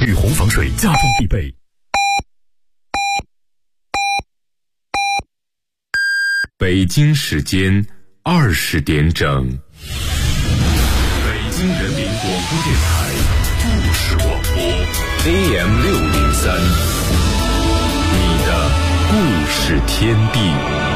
雨虹防水，家中必备。北京时间20点整，北京人民广播电台故事广播 AM603，你的故事天地。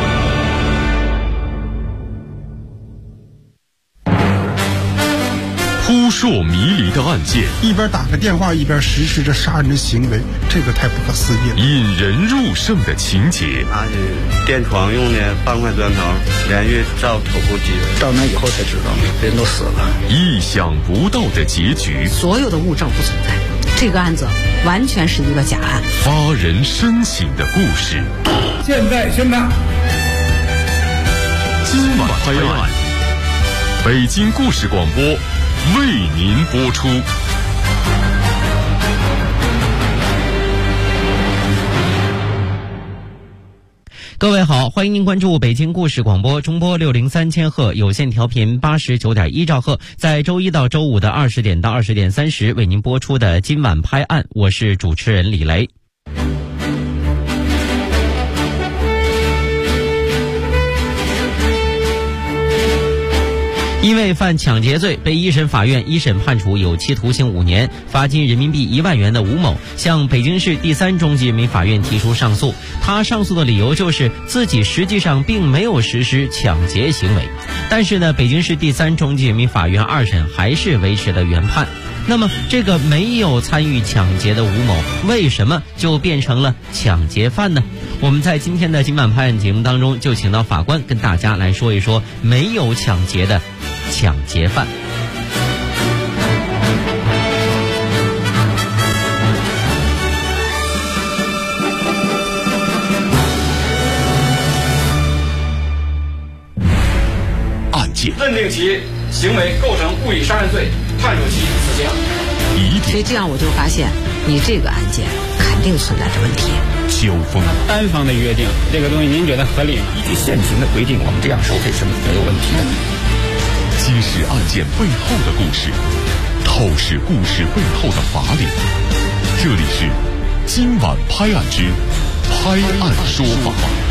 扑朔迷离的案件， 一边打个电话一边实施着杀人的行为，这个太不可思议了。 引人入胜的情节， 拿是电床用的半块砖头，连续照头部击人， 到那以后才知道人都死了。 意想不到的结局， 所有的物证不存在，这个案子完全是一个假案。 发人深省的故事， 现在宣判。 今晚拍案，北京故事广播为您播出。 各位好，欢迎您关注北京故事广播中波603千赫有线调频89.1兆赫，在周一到周五的20点到20点30为您播出的今晚拍案，我是主持人李雷。因为犯抢劫罪被一审法院一审判处有期徒刑5年，罚金人民币1万元的吴某向北京市第3中级人民法院提出上诉。他上诉的理由就是自己实际上并没有实施抢劫行为。但是呢，北京市第3中级人民法院2审还是维持了原判。那么这个没有参与抢劫的吴某为什么就变成了抢劫犯呢？我们在今天的今晚拍案节目当中就请到法官跟大家来说一说没有抢劫的抢劫犯。 案件认定其行为构成故意杀人罪，判处其死刑。 所以这样我就发现你这个案件肯定存在着问题。 交锋， 单方的约定这个东西您觉得合理吗？ 依据现行的规定，我们这样收费是没有问题的。 揭示案件背后的故事，透视故事背后的法理。这里是今晚拍案之拍案说法。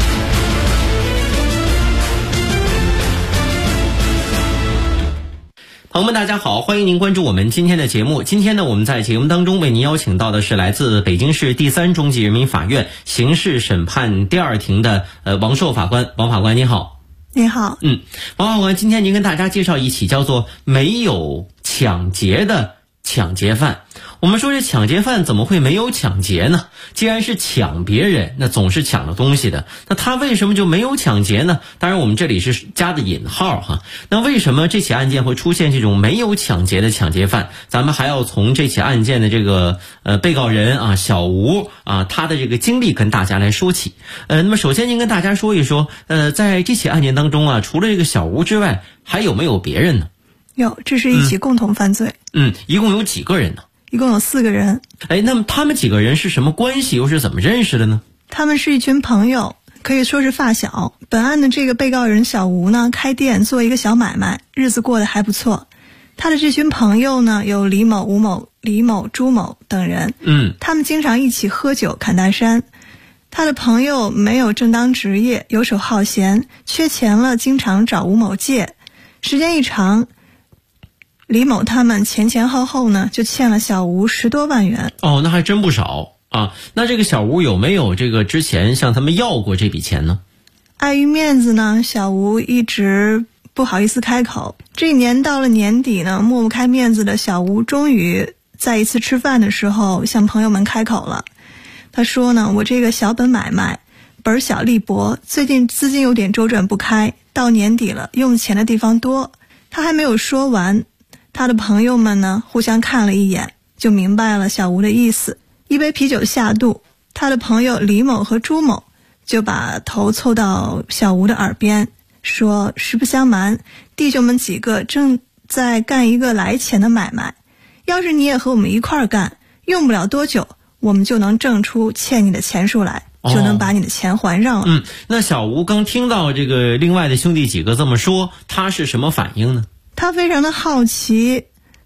朋友们大家好，欢迎您关注我们今天的节目。今天呢，我们在节目当中为您邀请到的是来自北京市第3中级人民法院刑事审判第2庭的王寿法官。王法官您好。 你好。 王法官，今天您跟大家介绍一起叫做没有抢劫的抢劫犯。我们说这抢劫犯怎么会没有抢劫呢？既然是抢别人，那总是抢了东西的，那他为什么就没有抢劫呢？当然我们这里是加的引号哈。那为什么这起案件会出现这种没有抢劫的抢劫犯？咱们还要从这起案件的这个被告人啊小吴啊他的这个经历跟大家来说起。那么首先您跟大家说一说，在这起案件当中啊，除了这个小吴之外，还有没有别人呢？ 有，这是一起共同犯罪。 一共有几个人呢？ 一共有4个人。 那么他们几个人是什么关系，又是怎么认识的呢？ 他们是一群朋友，可以说是发小。本案的这个被告人小吴呢，开店做一个小买卖，日子过得还不错。他的这群朋友呢，有李某、吴某、李某、朱某等人。他们经常一起喝酒侃大山。他的朋友没有正当职业，游手好闲，缺钱了经常找吴某借。时间一长，李某他们前后呢就欠了小吴10多万元。 那还真不少啊。那这个小吴有没有这个之前向他们要过这笔钱呢？ 碍于面子呢，小吴一直不好意思开口。这一年到了年底呢，抹不开面子的小吴终于在一次吃饭的时候向朋友们开口了。他说呢，我这个小本买卖本小利薄，最近资金有点周转不开，到年底了用钱的地方多。他还没有说完，他的朋友们呢互相看了一眼，就明白了小吴的意思。一杯啤酒下肚，他的朋友李某和朱某就把头凑到小吴的耳边说，实不相瞒，弟兄们几个正在干一个来钱的买卖，要是你也和我们一块儿干，用不了多久我们就能挣出欠你的钱数来，就能把你的钱还上了。 那小吴刚听到这个另外的兄弟几个这么说，他是什么反应呢？ 他非常的好奇，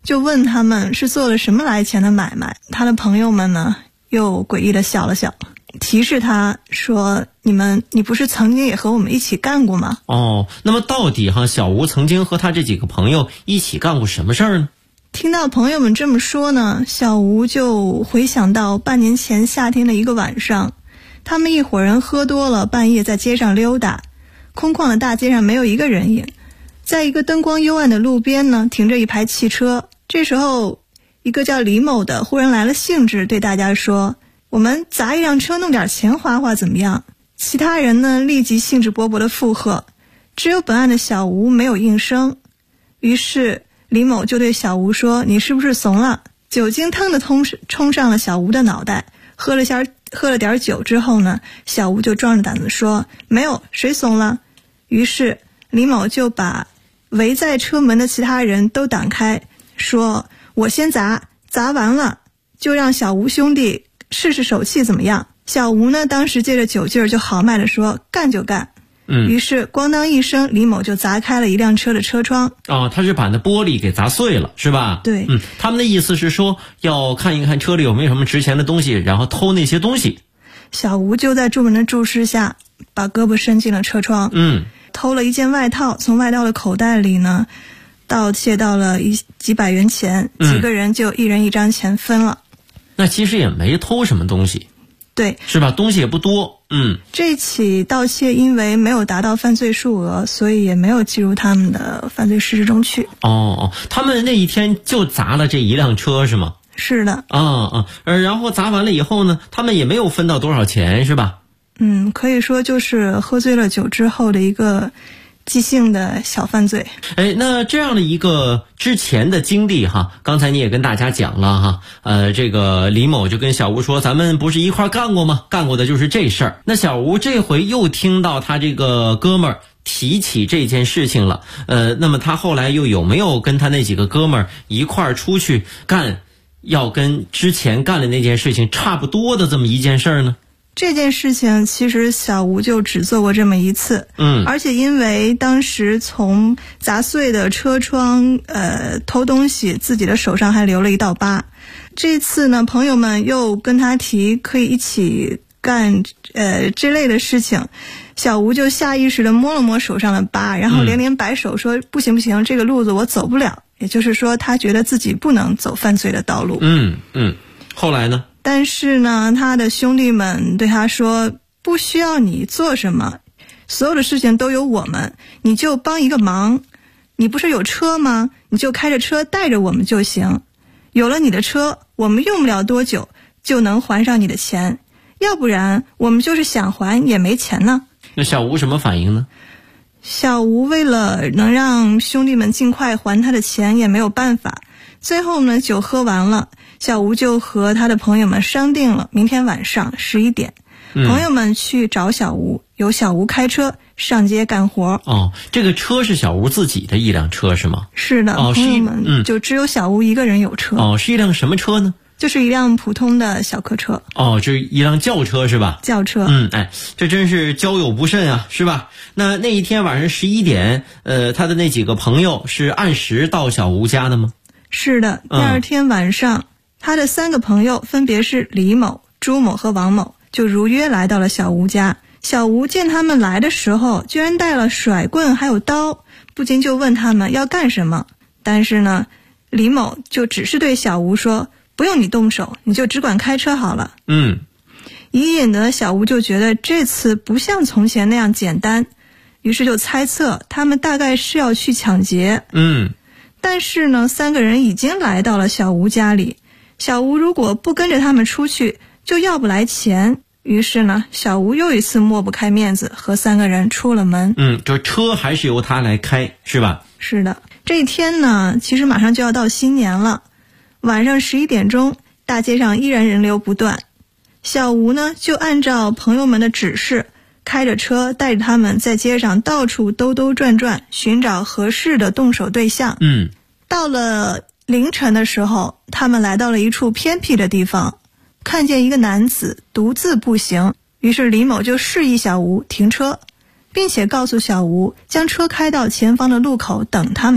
就问他们是做了什么来钱的买卖。他的朋友们呢又诡异的笑了笑，提示他说你不是曾经也和我们一起干过吗？ 那么到底小吴曾经和他这几个朋友一起干过什么事儿呢？ 听到朋友们这么说呢，小吴就回想到半年前夏天的一个晚上，他们一伙人喝多了，半夜在街上溜达，空旷的大街上没有一个人影，在一个灯光幽暗的路边呢停着一排汽车。这时候一个叫李某的忽然来了兴致，对大家说，我们砸一辆车弄点钱花花怎么样？其他人呢立即兴致勃勃地附和，只有本案的小吴没有应声。于是李某就对小吴说，你是不是怂了？酒精腾地冲上了小吴的脑袋。喝了点酒之后呢，小吴就壮着胆子说，没有，谁怂了？于是李某就把围在车门的其他人都挡开，说，我先砸完了就让小吴兄弟试试手气怎么样？小吴呢当时借着酒劲儿就豪迈地说，干就干。于是咣当一声，李某就砸开了一辆车的车窗。 他是把那玻璃给砸碎了，是吧？ 对。 他们的意思是说要看一看车里有没有什么值钱的东西，然后偷那些东西。 小吴就在众人的注视下把胳膊伸进了车窗，偷了一件外套，从外套的口袋里呢盗窃到了几百元钱，几个人就一人一张钱分了。 那其实也没偷什么东西， 对， 是吧？东西也不多。 这起盗窃因为没有达到犯罪数额，所以也没有计入他们的犯罪事实中去。 他们那一天就砸了这一辆车是吗？ 是的。 然后砸完了以后呢，他们也没有分到多少钱是吧？ 可以说就是喝醉了酒之后的一个即兴的小犯罪。 那这样的一个之前的经历刚才你也跟大家讲了这个李某就跟小吴说，咱们不是一块干过吗？干过的就是这事儿。那小吴这回又听到他这个哥们儿提起这件事情了，那么他后来又有没有跟他那几个哥们儿一块儿出去干，要跟之前干的那件事情差不多的这么一件事儿呢？ 这件事情其实小吴就只做过这么一次，而且因为当时从砸碎的车窗偷东西，自己的手上还留了一道疤。这次呢，朋友们又跟他提可以一起干这类的事情，小吴就下意识地摸了摸手上的疤，然后连连摆手说，不行，这个路子我走不了。也就是说，他觉得自己不能走犯罪的道路。 后来呢？ 但是呢，他的兄弟们对他说，不需要你做什么，所有的事情都有我们，你就帮一个忙。你不是有车吗？你就开着车带着我们就行。有了你的车，我们用不了多久就能还上你的钱，要不然我们就是想还也没钱呢。 那小吴什么反应呢？ 小吴为了能让兄弟们尽快还他的钱也没有办法，最后呢，酒喝完了，小吴就和他的朋友们商定了明天晚上11点，朋友们去找小吴，由小吴开车上街干活。 这个车是小吴自己的一辆车是吗？ 是的，朋友们就只有小吴一个人有车。 是一辆什么车呢？ 就是一辆普通的小客车。 这一辆轿车是吧？ 轿车。 这真是交友不慎啊，是吧？那一天晚上11点，他的那几个朋友是按时到小吴家的吗？ 是的，第二天晚上，他的3个朋友分别是李某、朱某和王某，就如约来到了小吴家。小吴见他们来的时候，居然带了甩棍还有刀，不禁就问他们要干什么。但是呢，李某就只是对小吴说，不用你动手，你就只管开车好了。隐隐的小吴就觉得这次不像从前那样简单，于是就猜测他们大概是要去抢劫。但是呢，3个人已经来到了小吴家里，小吴如果不跟着他们出去，就要不来钱。于是呢，小吴又一次抹不开面子，和3个人出了门。 这车还是由他来开，是吧？ 是的。这一天呢，其实马上就要到新年了。晚上11点钟，大街上依然人流不断。小吴呢，就按照朋友们的指示，开着车带着他们在街上到处兜兜转转，寻找合适的动手对象。到了凌晨的时候，他们来到了一处偏僻的地方，看见一个男子独自步行，于是李某就示意小吴停车，并且告诉小吴将车开到前方的路口等他们。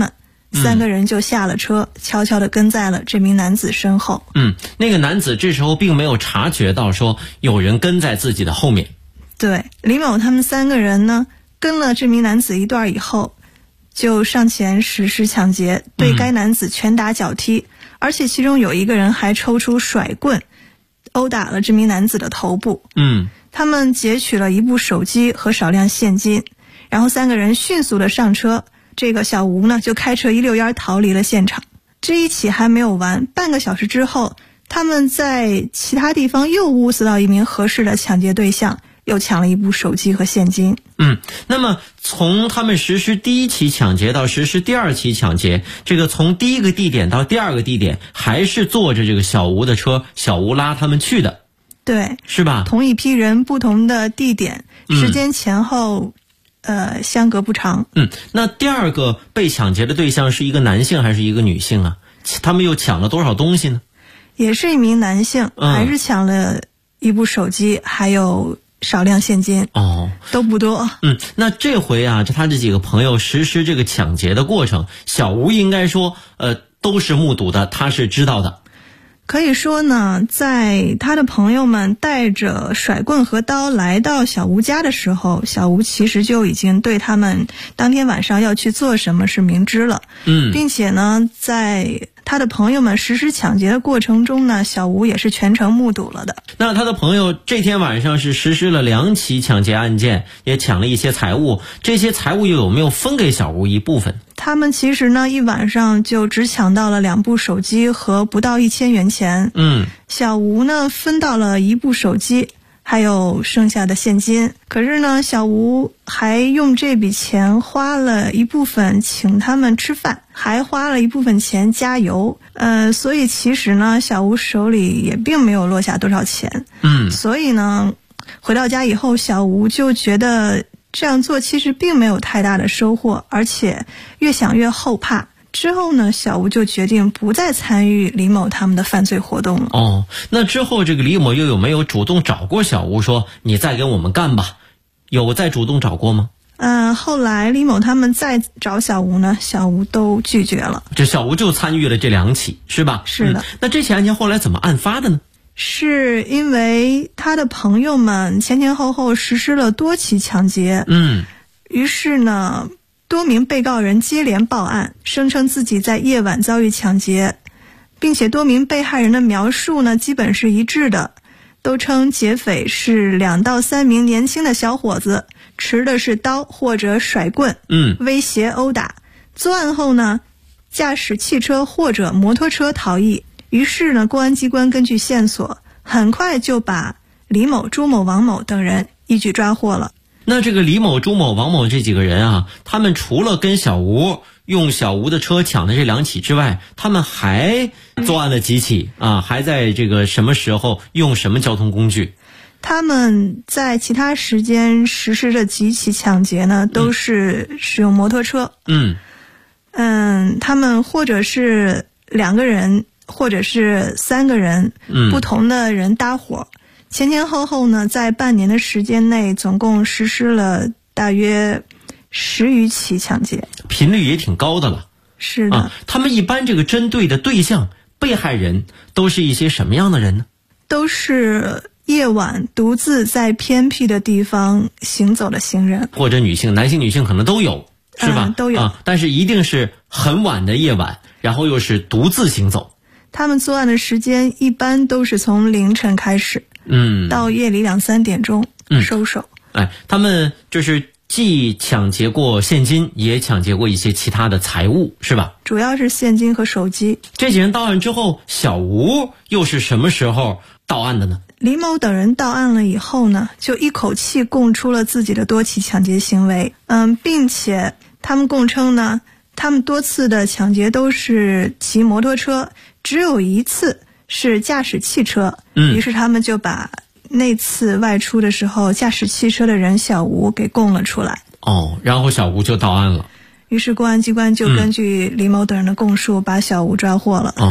3个人就下了车，悄悄地跟在了这名男子身后。 那个男子这时候并没有察觉到说有人跟在自己的后面。 对，李某他们3个人呢，跟了这名男子一段以后，就上前实施抢劫，对该男子拳打脚踢，而且其中有一个人还抽出甩棍殴打了这名男子的头部。他们劫取了一部手机和少量现金，然后3个人迅速的上车，这个小吴呢就开车一溜烟逃离了现场。这一起还没有完，半个小时之后，他们在其他地方又物色到一名合适的抢劫对象，又抢了一部手机和现金。 那么从他们实施第一起抢劫到实施第二起抢劫，这个从第一个地点到第二个地点还是坐着这个小吴的车，小吴拉他们去的。 对， 是吧？ 同一批人，不同的地点，时间前后相隔不长。 那第二个被抢劫的对象是一个男性还是一个女性啊？他们又抢了多少东西呢？ 也是一名男性，还是抢了一部手机，还有少量现金。都不多。 那这回啊，他这几个朋友实施这个抢劫的过程，小吴应该说都是目睹的，他是知道的。 可以说呢，在他的朋友们带着甩棍和刀来到小吴家的时候，小吴其实就已经对他们当天晚上要去做什么是明知了。并且呢，在他的朋友们实施抢劫的过程中呢，小吴也是全程目睹了的。 那他的朋友这天晚上是实施了2起抢劫案件，也抢了一些财物，这些财物又有没有分给小吴一部分？ 他们其实呢，一晚上就只抢到了2部手机和不到1000元钱。小吴呢分到了1部手机，还有剩下的现金。可是呢，小吴还用这笔钱花了一部分请他们吃饭，还花了一部分钱加油。所以其实呢，小吴手里也并没有落下多少钱。所以呢，回到家以后，小吴就觉得这样做其实并没有太大的收获，而且越想越后怕。之后呢，小吴就决定不再参与李某他们的犯罪活动了。 那之后这个李某又有没有主动找过小吴说你再跟我们干吧？有再主动找过吗？ 后来李某他们再找小吴呢，小吴都拒绝了。 这小吴就参与了这2起，是吧？ 是的。 那这起案件后来怎么案发的呢？ 是因为他的朋友们前后后实施了多起抢劫。于是呢，多名被告人接连报案，声称自己在夜晚遭遇抢劫，并且多名被害人的描述呢基本是一致的，都称劫匪是2到3名年轻的小伙子，持的是刀或者甩棍，威胁殴打。作案后呢，驾驶汽车或者摩托车逃逸。于是呢，公安机关根据线索，很快就把李某、朱某、王某等人一举抓获了。 那这个李某、朱某、王某这几个人啊，他们除了跟小吴用小吴的车抢的这2起之外，他们还作案了几起啊？还在这个什么时候用什么交通工具？ 他们在其他时间实施的几起抢劫呢，都是使用摩托车。他们或者是2个人，或者是3个人，不同的人搭伙。前后呢，在半年的时间内，总共实施了大约10余起抢劫， 频率也挺高的了。 是的。 他们一般这个针对的对象、被害人都是一些什么样的人呢？ 都是夜晚独自在偏僻的地方行走的行人， 或者女性、男性、女性可能都有，是吧？ 都有。 但是一定是很晚的夜晚，然后又是独自行走。 他们作案的时间一般都是从凌晨开始，到夜里2、3点钟收手。 他们就是既抢劫过现金，也抢劫过一些其他的财物，是吧？ 主要是现金和手机。 这几人到案之后，小吴又是什么时候到案的呢？ 李某等人到案了以后呢，就一口气供出了自己的多起抢劫行为。并且他们供称呢，他们多次的抢劫都是骑摩托车，只有1次是驾驶汽车。于是他们就把那次外出的时候驾驶汽车的人小吴给供了出来。 然后小吴就到案了。 于是公安机关就根据李某等人的供述，把小吴抓获了。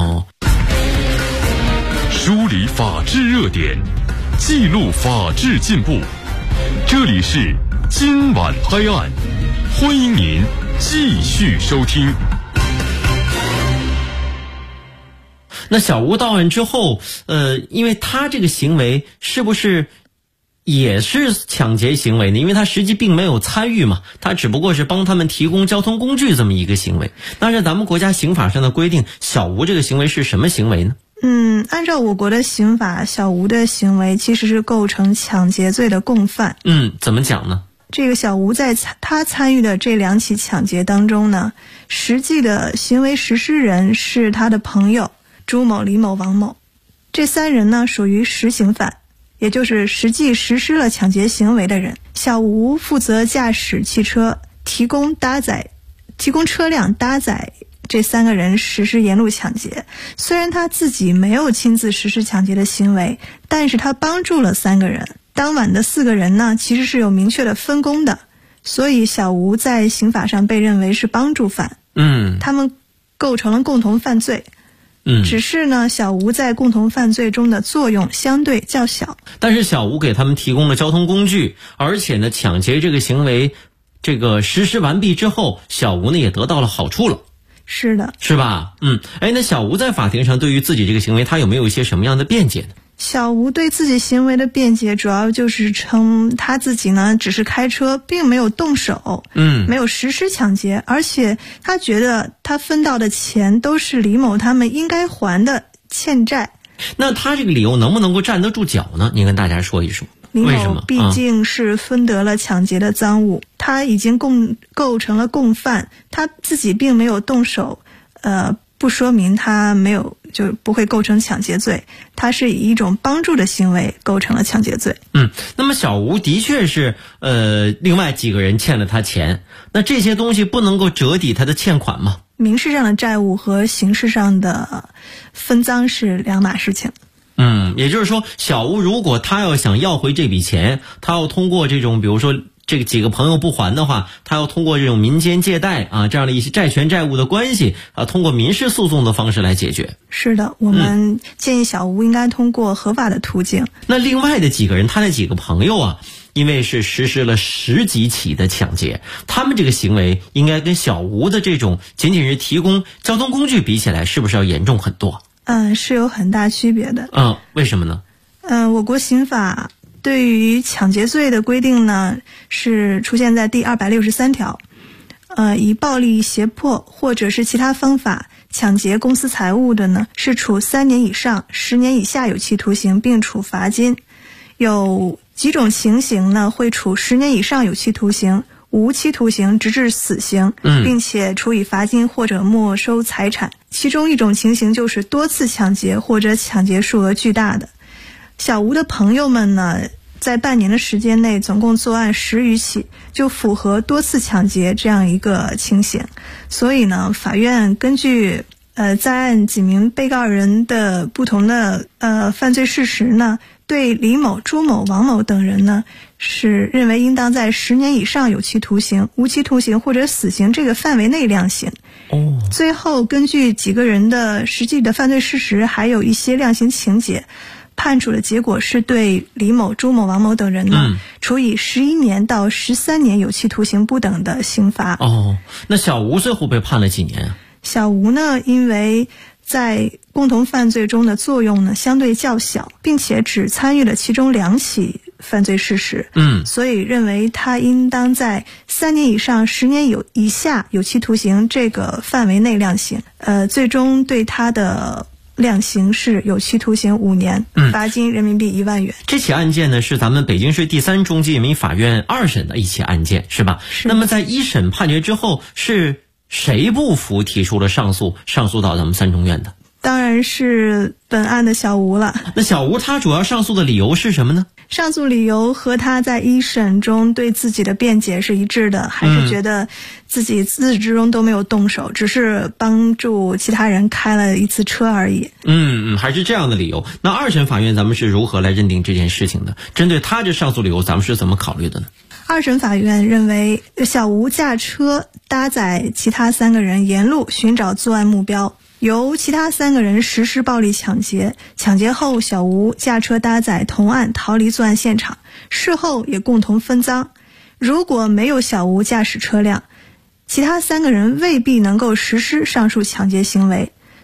梳理法治热点，记录法治进步。这里是今晚拍案，欢迎您继续收听。 那小吴到案之后，因为他这个行为是不是也是抢劫行为呢？因为他实际并没有参与嘛，他只不过是帮他们提供交通工具这么一个行为。但是咱们国家刑法上的规定，小吴这个行为是什么行为呢？ 按照我国的刑法，小吴的行为其实是构成抢劫罪的共犯。 怎么讲呢？ 这个小吴在他参与的这2起抢劫当中呢，实际的行为实施人是他的朋友朱某、李某、王某，这3人呢属于实行犯，也就是实际实施了抢劫行为的人。小吴负责驾驶汽车，提供车辆搭载这3个人实施沿路抢劫。虽然他自己没有亲自实施抢劫的行为，但是他帮助了3个人。当晚的4个人呢，其实是有明确的分工的，所以小吴在刑法上被认为是帮助犯。他们构成了共同犯罪。只是呢，小吴在共同犯罪中的作用相对较小。 但是小吴给他们提供了交通工具，而且呢，抢劫这个行为实施完毕之后，小吴呢也得到了好处了。 是的， 是吧？那小吴在法庭上对于自己这个行为，他有没有一些什么样的辩解呢？ 小吴对自己行为的辩解主要就是称他自己呢只是开车，并没有动手，没有实施抢劫，而且他觉得他分到的钱都是李某他们应该还的欠债。 那他这个理由能不能够站得住脚呢？您跟大家说一说。 李某毕竟是分得了抢劫的赃物，他已经构成了共犯，他自己并没有动手，不说明他没有就不会构成抢劫罪，他是以一种帮助的行为构成了抢劫罪。 那么小吴的确是另外几个人欠了他钱，那这些东西不能够折抵他的欠款吗？ 民事上的债务和刑事上的分赃是两码事情。 也就是说，小吴如果他要想要回这笔钱，他要通过这种比如说这个几个朋友不还的话，他要通过这种民间借贷这样的一些债权债务的关系通过民事诉讼的方式来解决。 是的，我们建议小吴应该通过合法的途径。 那另外的几个人，他那几个朋友因为是实施了10几起的抢劫，他们这个行为应该跟小吴的这种仅仅是提供交通工具比起来，是不是要严重很多？ 是有很大区别的。 为什么呢？ 我国刑法对于抢劫罪的规定呢，是出现在第263条。以暴力胁迫或者是其他方法抢劫公私财物的呢，是处3年以上10年以下有期徒刑，并处罚金。有几种情形呢，会处10年以上有期徒刑、无期徒刑直至死刑，并且处以罚金或者没收财产。其中一种情形就是多次抢劫或者抢劫数额巨大的。小吴的朋友们呢，在半年的时间内总共作案10余起，就符合多次抢劫这样一个情形。所以呢，法院根据在案几名被告人的不同的犯罪事实呢，对李某、朱某、王某等人呢，是认为应当在10年以上有期徒刑、无期徒刑或者死刑这个范围内量刑。最后根据几个人的实际的犯罪事实，还有一些量刑情节，判处的结果是对李某、朱某、王某等人呢，处以11年到13年有期徒刑不等的刑罚。 那小吴最后被判了几年啊？ 小吴呢，因为在共同犯罪中的作用呢相对较小，并且只参与了其中2起犯罪事实，所以认为他应当在3年以上10年以下有期徒刑这个范围内量刑。最终对他的量刑是有期徒刑5年，罚金人民币1万元。 这起案件呢，是咱们北京市第3中级人民法院2审的一起案件，是吧？那么在1审判决之后，是谁不服提出了上诉到咱们3中院的？ 当然是本案的小吴了。 那小吴他主要上诉的理由是什么呢？ 上诉理由和他在1审中对自己的辩解是一致的，还是觉得自己自始至终都没有动手，只是帮助其他人开了一次车而已。 还是这样的理由。那2审法院咱们是如何来认定这件事情的？针对他这上诉理由，咱们是怎么考虑的呢 ？2审法院认为，小吴驾车搭载其他3个人沿路寻找作案目标，由其他3个人实施暴力抢劫，抢劫后小吴驾车搭载同案逃离作案现场，事后也共同分赃。如果没有小吴驾驶车辆，其他3个人未必能够实施上述抢劫行为，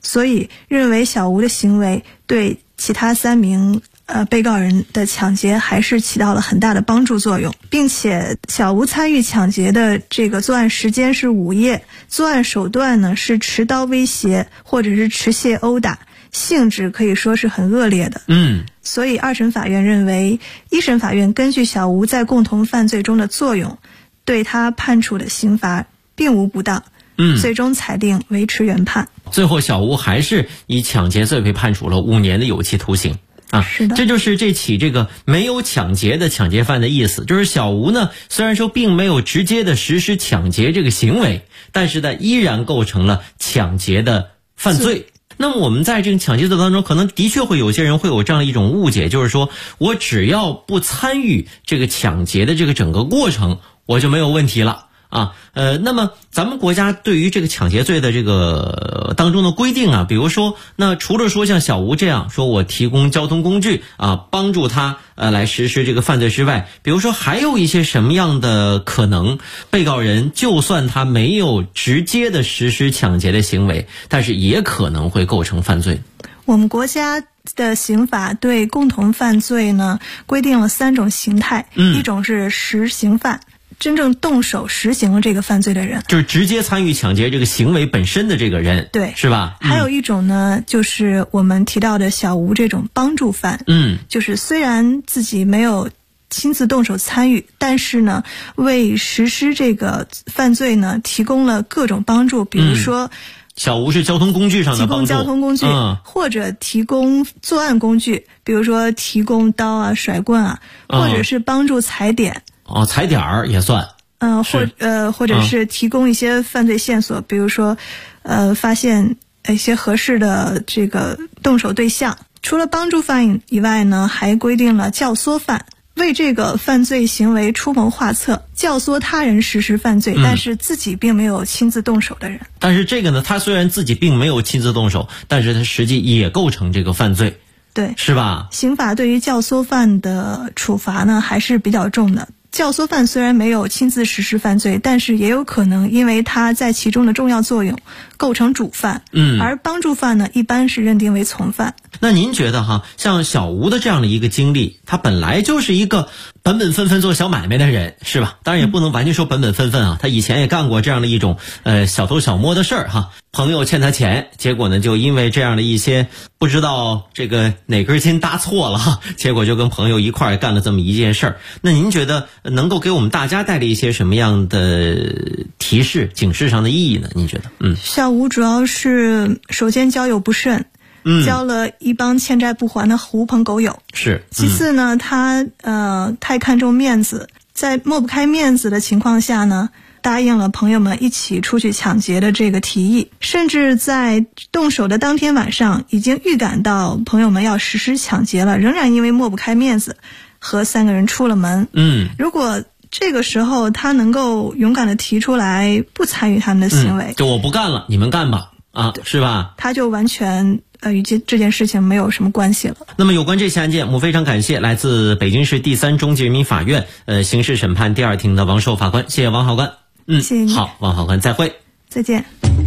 所以认为小吴的行为对其他3名被告人的抢劫还是起到了很大的帮助作用，并且小吴参与抢劫的这个作案时间是午夜，作案手段呢是持刀威胁或者是持械殴打，性质可以说是很恶劣的。所以2审法院认为1审法院根据小吴在共同犯罪中的作用，对他判处的刑罚并无不当，最终裁定维持原判。 最后小吴还是以抢劫罪被判处了5年的有期徒刑。 是的， 这就是这起这个没有抢劫的抢劫犯的意思。就是小吴呢，虽然说并没有直接的实施抢劫这个行为，但是呢依然构成了抢劫的犯罪。那么我们在这个抢劫罪当中，可能的确会有些人会有这样一种误解，就是说我只要不参与这个抢劫的这个整个过程，我就没有问题了。那么咱们国家对于这个抢劫罪的这个当中的规定啊，比如说，那除了说像小吴这样说我提供交通工具帮助他来实施这个犯罪之外，比如说还有一些什么样的可能，被告人就算他没有直接的实施抢劫的行为，但是也可能会构成犯罪。 我们国家的刑法对共同犯罪呢规定了3种形态，一种是实行犯，真正动手实行了这个犯罪的人， 就是直接参与抢劫这个行为本身的这个人， 对， 是吧？ 还有一种呢，就是我们提到的小吴这种帮助犯，就是虽然自己没有亲自动手参与，但是呢，为实施这个犯罪呢提供了各种帮助，比如说， 小吴是交通工具上的帮助， 提供交通工具，或者提供作案工具，比如说提供刀甩棍或者是帮助踩点。 踩点儿也算。 或者是提供一些犯罪线索，比如说发现一些合适的这个动手对象。除了帮助犯以外呢，还规定了教唆犯，为这个犯罪行为出谋划策，教唆他人实施犯罪，但是自己并没有亲自动手的人。 但是这个呢，他虽然自己并没有亲自动手，但是他实际也构成这个犯罪， 对， 是吧？ 刑法对于教唆犯的处罚呢还是比较重的。教唆犯虽然没有亲自实施犯罪，但是也有可能因为他在其中的重要作用构成主犯，而帮助犯呢一般是认定为从犯。 那您觉得像小吴的这样的一个经历，他本来就是一个本本分分做小买卖的人，是吧？当然也不能完全说本本分分他以前也干过这样的一种小偷小摸的事儿朋友欠他钱，结果呢就因为这样的一些不知道这个哪根筋搭错了结果就跟朋友一块儿干了这么一件事儿。那您觉得能够给我们大家带来一些什么样的提示警示上的意义呢？您觉得？ 小吴主要是首先交友不慎，交了一帮欠债不还的狐朋狗友， 是。 其次呢，他太看重面子，在抹不开面子的情况下呢，答应了朋友们一起出去抢劫的这个提议，甚至在动手的当天晚上已经预感到朋友们要实施抢劫了，仍然因为抹不开面子和3个人出了门。如果这个时候他能够勇敢地提出来不参与他们的行为， 就我不干了，你们干吧是吧？ 他就完全与这件事情没有什么关系了。 那么有关这起案件，我们非常感谢来自北京市第3中级人民法院刑事审判第2庭的王寿法官，谢谢王法官。 谢谢你。 好，王法官，再会。 再见。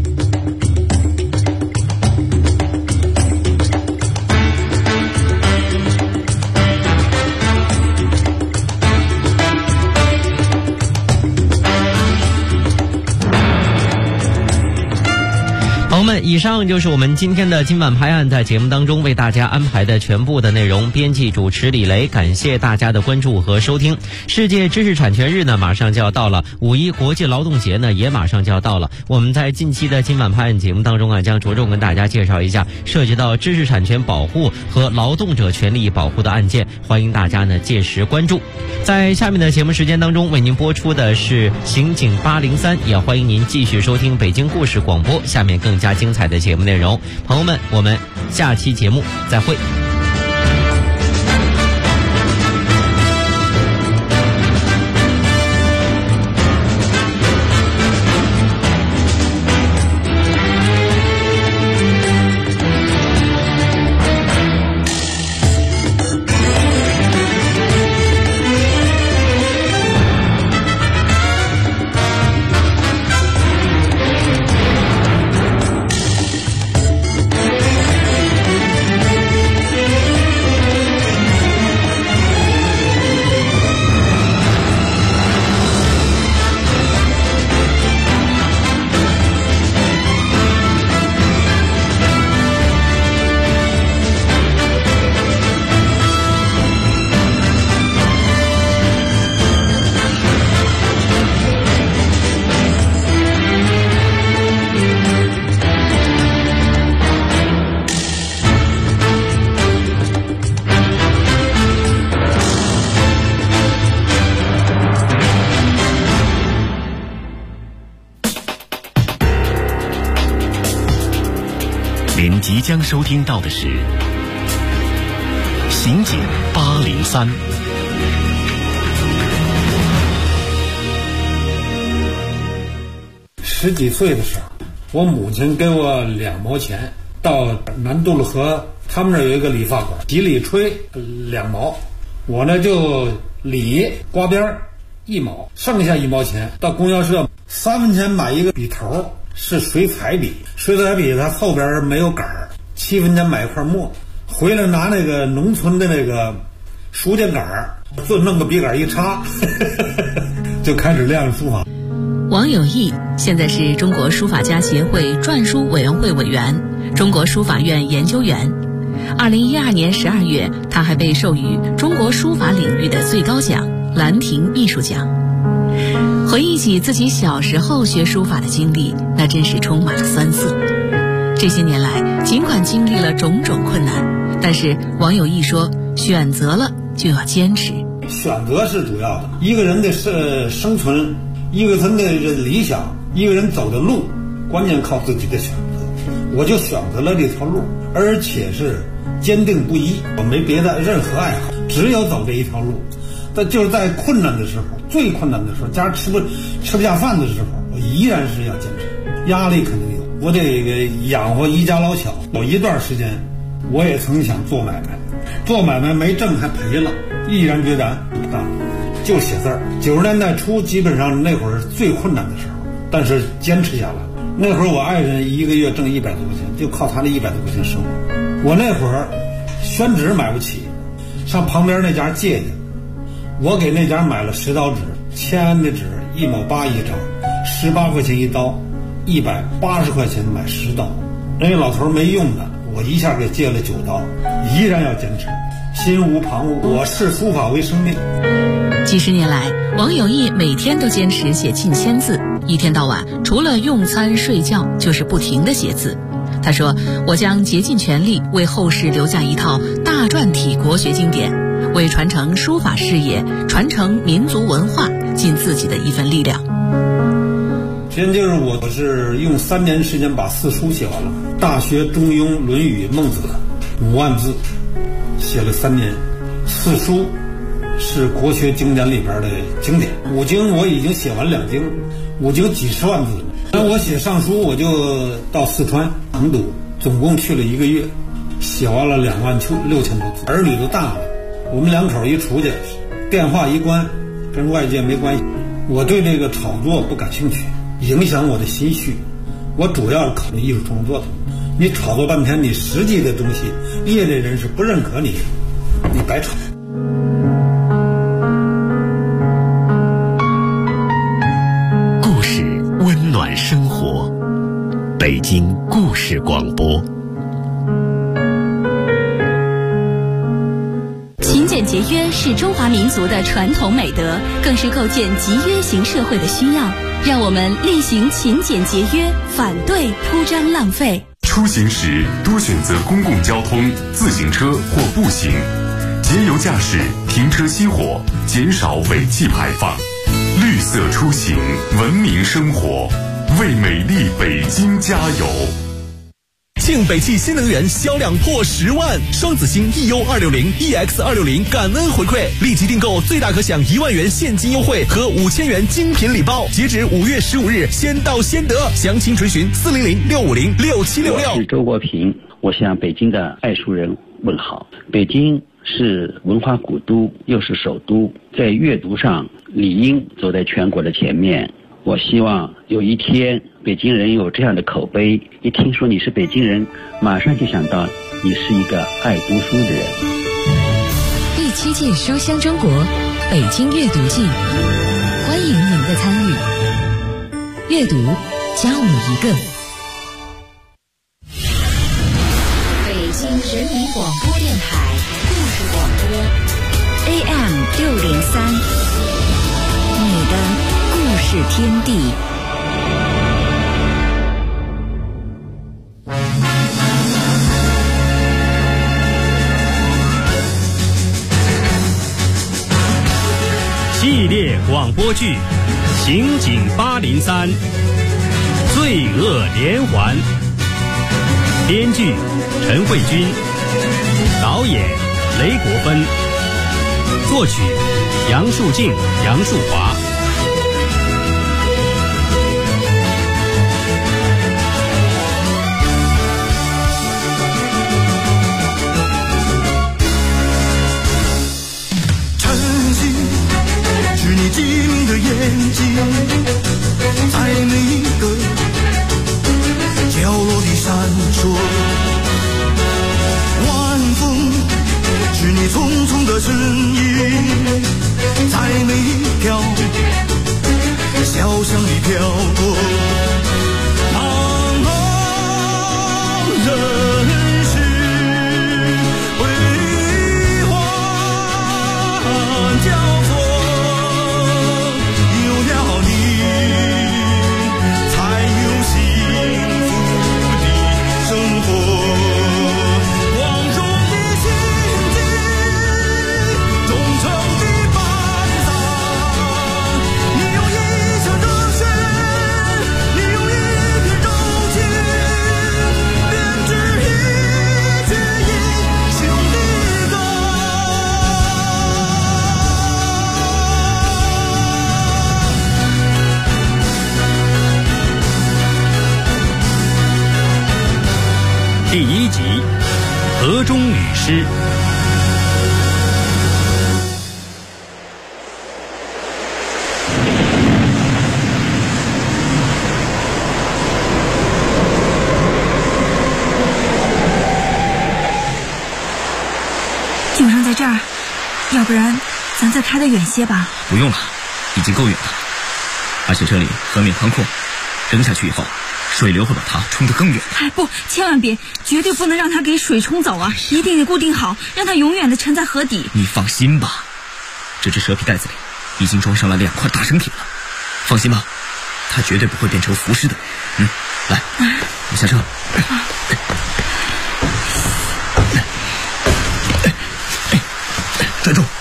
朋友们，以上就是我们今天的今晚拍案，在节目当中为大家安排的全部的内容。编辑主持李雷，感谢大家的关注和收听。世界知识产权日呢马上就要到了，5·1国际劳动节呢也马上就要到了。我们在近期的今晚拍案节目当中将着重跟大家介绍一下涉及到知识产权保护和劳动者权利保护的案件，欢迎大家呢届时关注。在下面的节目时间当中为您播出的是刑警803，也欢迎您继续收听北京故事广播，下面更加精彩的节目内容。朋友们，我们下期节目再会。 即将收听到的是《刑警803》。 10几岁的时候，我母亲给我2毛钱，到南渡路河他们那儿有一个理发馆，几里吹2毛，我呢就理刮边1毛，剩下1毛钱到供销社3分钱买一个笔头，是水彩笔，水彩笔它后边没有杆儿，7分钱买一块墨，回来拿那个农村的那个书架杆儿，就弄个笔杆一插就开始练书法。 王有义现在是中国书法家协会篆书委员会委员、中国书法院研究员。2012年12月，他还被授予中国书法领域的最高奖兰亭艺术奖。回忆起自己小时候学书法的经历，那真是充满了酸涩。这些年来，尽管经历了种种困难，但是王有义说，选择了就要坚持。 选择是主要的，一个人的生存，一个人的理想，一个人走的路，关键靠自己的选择。我就选择了这条路，而且是坚定不移，我没别的任何爱好，只有走这一条路。但就是在困难的时候，最困难的时候，家吃不下饭的时候，我依然是要坚持。压力肯定有，我得养活一家老小。有一段时间，我也曾想做买卖，做买卖没挣还赔了，毅然决然不干了，就写字儿。90年代初，基本上那会儿最困难的时候，但是坚持下来。那会儿我爱人1个月挣100多块钱，就靠他那100多块钱生活。我那会儿宣纸买不起，上旁边那家借去，我给那家买了10刀纸，签的纸1毛8一张，18块钱一刀，180块钱买10刀。人家老头没用的，我一下给借了9刀，依然要坚持，心无旁骛。我视书法为生命。 几十年来，王有义每天都坚持写近1000字，一天到晚除了用餐睡觉就是不停地写字。他说，我将竭尽全力为后世留下一套大篆体国学经典，为传承书法事业、传承民族文化尽自己的一份力量。 先就是我是用3年时间把4书写完了，《大学》《中庸》《论语》《孟子》5万字，写了3年。4书是国学经典里边的经典，5经我已经写完2经，5经几十万字了。那我写上书，我就到四川成都，总共去了1个月，写完了26000多字。儿女都大了，我们2口一出去，电话一关，跟外界没关系。我对这个炒作不感兴趣，影响我的心绪。我主要考虑艺术创作的。你炒作半天，你实际的东西，业内人士不认可你，你白炒。 故事温暖生活，北京故事广播。 勤俭节约是中华民族的传统美德，更是构建集约型社会的需要。让我们厉行勤俭节约，反对铺张浪费。 出行时多选择公共交通、自行车或步行，节油驾驶，停车熄火，减少尾气排放。绿色出行，文明生活，为美丽北京加油！ 庆北汽新能源销量破10万，双子星 EU260、EX260 感恩回馈，立即订购最大可享1万元现金优惠和5000元精品礼包，截止5月15日，先到先得。详情垂询400-650-6766。 我是周国平，我向北京的爱书人问好。北京是文化古都，又是首都，在阅读上理应走在全国的前面。我希望有一天北京人有这样的口碑，一听说你是北京人，马上就想到你是一个爱读书的人。 第7届书香中国北京阅读季，欢迎您的参与。阅读加我一个。 北京人民广播电台故事广播 AM603，你的故事天地。 系列广播剧《刑警803》罪恶连环， 编剧陈慧君，导演雷国芬，作曲杨树静、杨树华。 你机灵的眼睛，在每一个角落里闪烁。晚风是你匆匆的身影，在每一条小巷里飘过。茫茫人世辉煌交错。 第1集《河中女尸》。 就扔在这儿，要不然咱再开得远些吧。 不用了，已经够远了，而且这里河面宽阔，扔下去以后水流会把它冲得更远。 哎，不，千万别，绝对不能让它给水冲走啊！一定得固定好，让它永远的沉在河底。 你放心吧，这只蛇皮袋子里已经装上了2块大生铁了，放心吧，它绝对不会变成浮尸的。来，我下车。站住！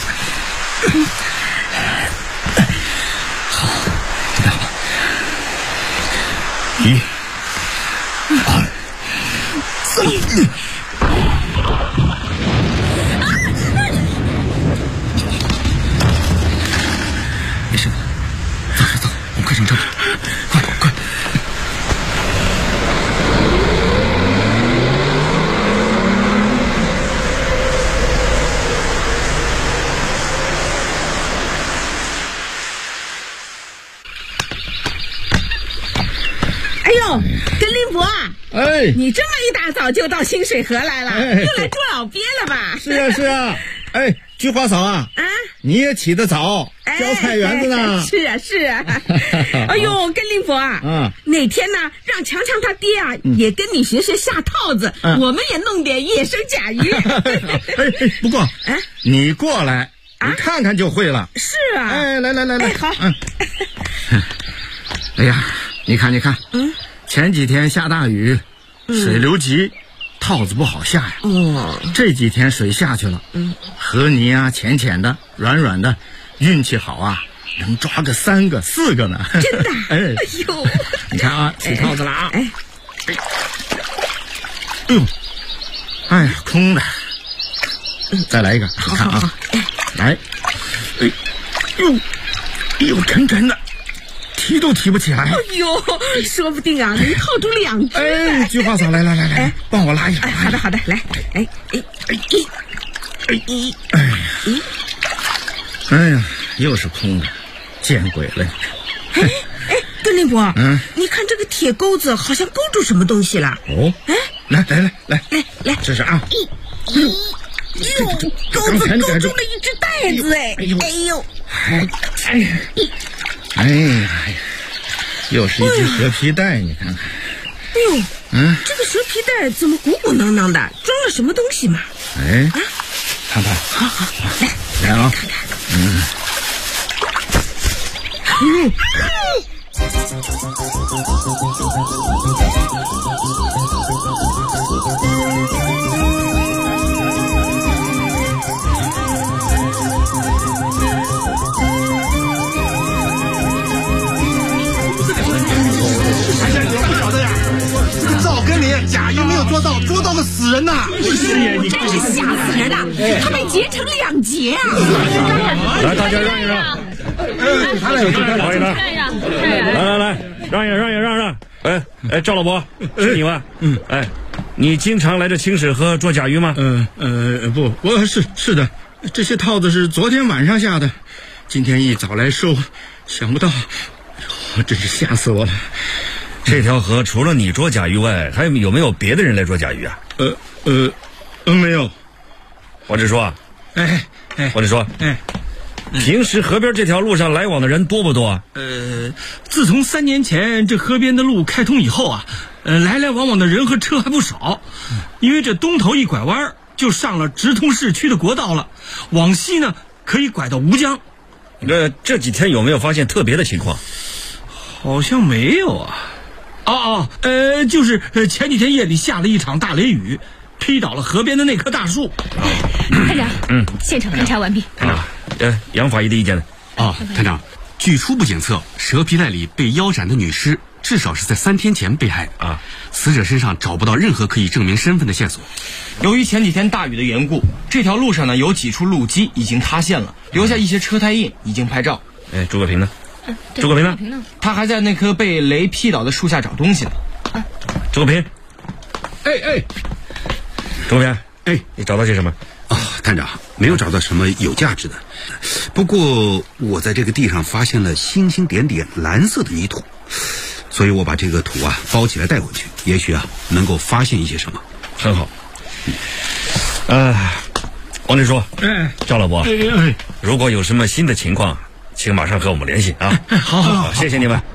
好，准备好了。1、2、3。没事的，走，我们快上车，快！ 跟令伯啊， 哎， 你这么一大早就到清水河来了，又来捉老鳖了吧？ 是啊，哎，菊花嫂啊，你也起得早，浇菜园子呢。 是啊，哎呦，跟令伯啊，哪天呢，让强强他爹啊，也跟你学下套子，我们也弄点野生甲鱼。 不过，你过来，你看看就会了。 是啊， 哎，来， 好。 哎呀，你看，前几天下大雨，水流急，套子不好下呀。这几天水下去了，河泥啊浅浅的，软软的，运气好啊，能抓个3个4个呢。 真的？ 哎呦， 你看啊，起套子了啊。哎呦，哎呀，空的。再来一个，你看啊，来，哎呦，沉的。提都提不起来。 哎呦，说不定啊能套出2只。 哎，菊花嫂，来，帮我拉一下。 好的，来， 哎呀，又是空的，见鬼了！ 哎，跟令伯，你看这个铁钩子好像勾住什么东西了。 哦，哎，来，这是啊。 钩子勾住了一只袋子。 哎呀，又是一只蛇皮袋，你看看。 哎呦，这个蛇皮袋怎么鼓鼓囊囊的，装了什么东西嘛？ 哎，看看， 好， 来啊， 看看。 照跟你甲鱼没有个死人呐！ 是呀，你真是吓死人了！他被截成2截啊！ 来，大家让一让。可以的。来，让。哎，赵老伯，是你吗？哎，你经常来这清水河捉甲鱼吗？ 不，我是的，这些套子是昨天晚上下的，今天一早来收，想不到，真是吓死我了。 这条河除了你捉甲鱼外，还有没有别的人来捉甲鱼啊？ 没有。 我只说，平时河边这条路上来往的人多不多啊？ 自从3年前这河边的路开通以后啊，来往往的人和车还不少。因为这东头一拐弯就上了直通市区的国道了，往西呢可以拐到吴江。 这几天有没有发现特别的情况？ 好像没有啊。就是前几天夜里下了一场大雷雨，劈倒了河边的那棵大树。 探长，现场勘查完毕。 探长，杨法医的意见呢？ 探长，据初步检测，蛇皮袋里被腰斩的女尸至少是在3天前被害的啊。死者身上找不到任何可以证明身份的线索。 由于前几天大雨的缘故，这条路上呢有几处路基已经塌陷了，留下一些车胎印，已经拍照。 诸葛平呢？诸葛平呢？ 他还在那棵被雷劈倒的树下找东西呢。 诸葛平，诸葛平，你找到些什么？ 探长，没有找到什么有价值的，不过我在这个地上发现了星星点点蓝色的泥土，所以我把这个土包起来带回去，也许能够发现一些什么。 很好。王支书，赵老伯，如果有什么新的情况，请马上和我们联系啊！好，谢谢你们。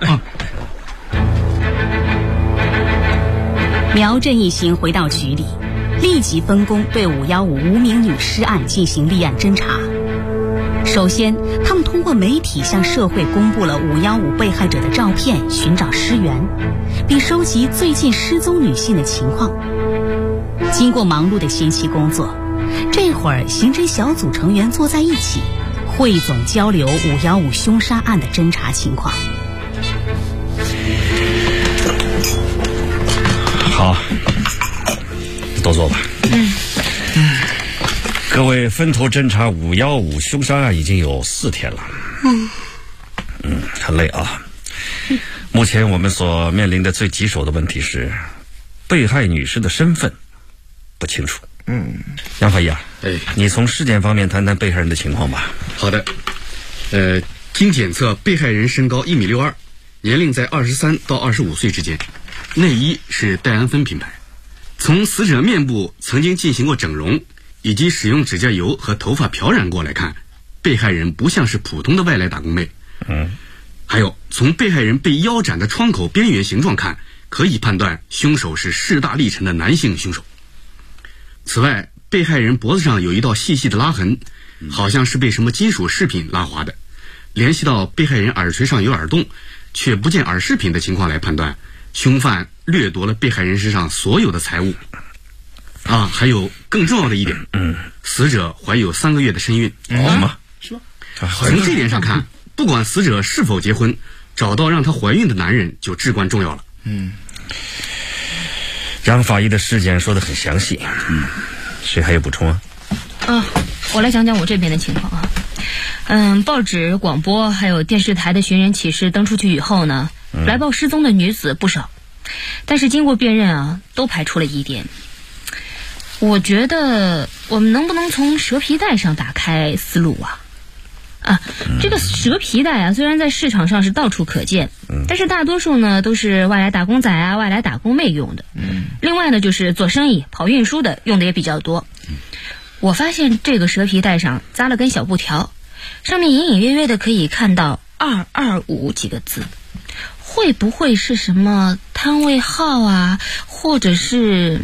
苗振一行回到局里，立即分工对515无名女尸案进行立案侦查。首先，他们通过媒体向社会公布了515被害者的照片，寻找尸源，并收集最近失踪女性的情况。经过忙碌的前期工作，这会儿刑侦小组成员坐在一起，汇总交流515凶杀案的侦查情况。 好，都坐吧。各位分头侦查515凶杀案已经有4天了。很累啊。目前我们所面临的最棘手的问题是，被害女尸的身份不清楚。杨法医你从尸检方面谈谈被害人的情况吧。 好的。经检测，被害人身高1.62米，年龄在23到25岁之间，内衣是戴安芬品牌。从死者面部曾经进行过整容，以及使用指甲油和头发漂染过来看，被害人不像是普通的外来打工妹。还有从被害人被腰斩的窗口边缘形状看，可以判断凶手是势大力沉的男性凶手。此外，被害人脖子上有一道细细的拉痕，好像是被什么金属饰品拉划的。联系到被害人耳垂上有耳洞，却不见耳饰品的情况来判断，凶犯掠夺了被害人身上所有的财物。还有更重要的一点，死者怀有3个月的身孕。 什么？ 是吗？从这点上看，不管死者是否结婚，找到让她怀孕的男人就至关重要了。 杨法医的尸检说得很详细。谁还有补充啊？ 我来讲讲我这边的情况啊。报纸、广播还有电视台的寻人启事登出去以后呢，来报失踪的女子不少，但是经过辨认都排除了疑点。我觉得我们能不能从蛇皮袋上打开思路这个蛇皮袋虽然在市场上是到处可见，但是大多数呢都是外来打工仔外来打工妹用的。另外呢就是做生意跑运输的用的也比较多。我发现这个蛇皮袋上扎了根小布条，上面隐隐约约的可以看到225几个字，会不会是什么摊位号或者是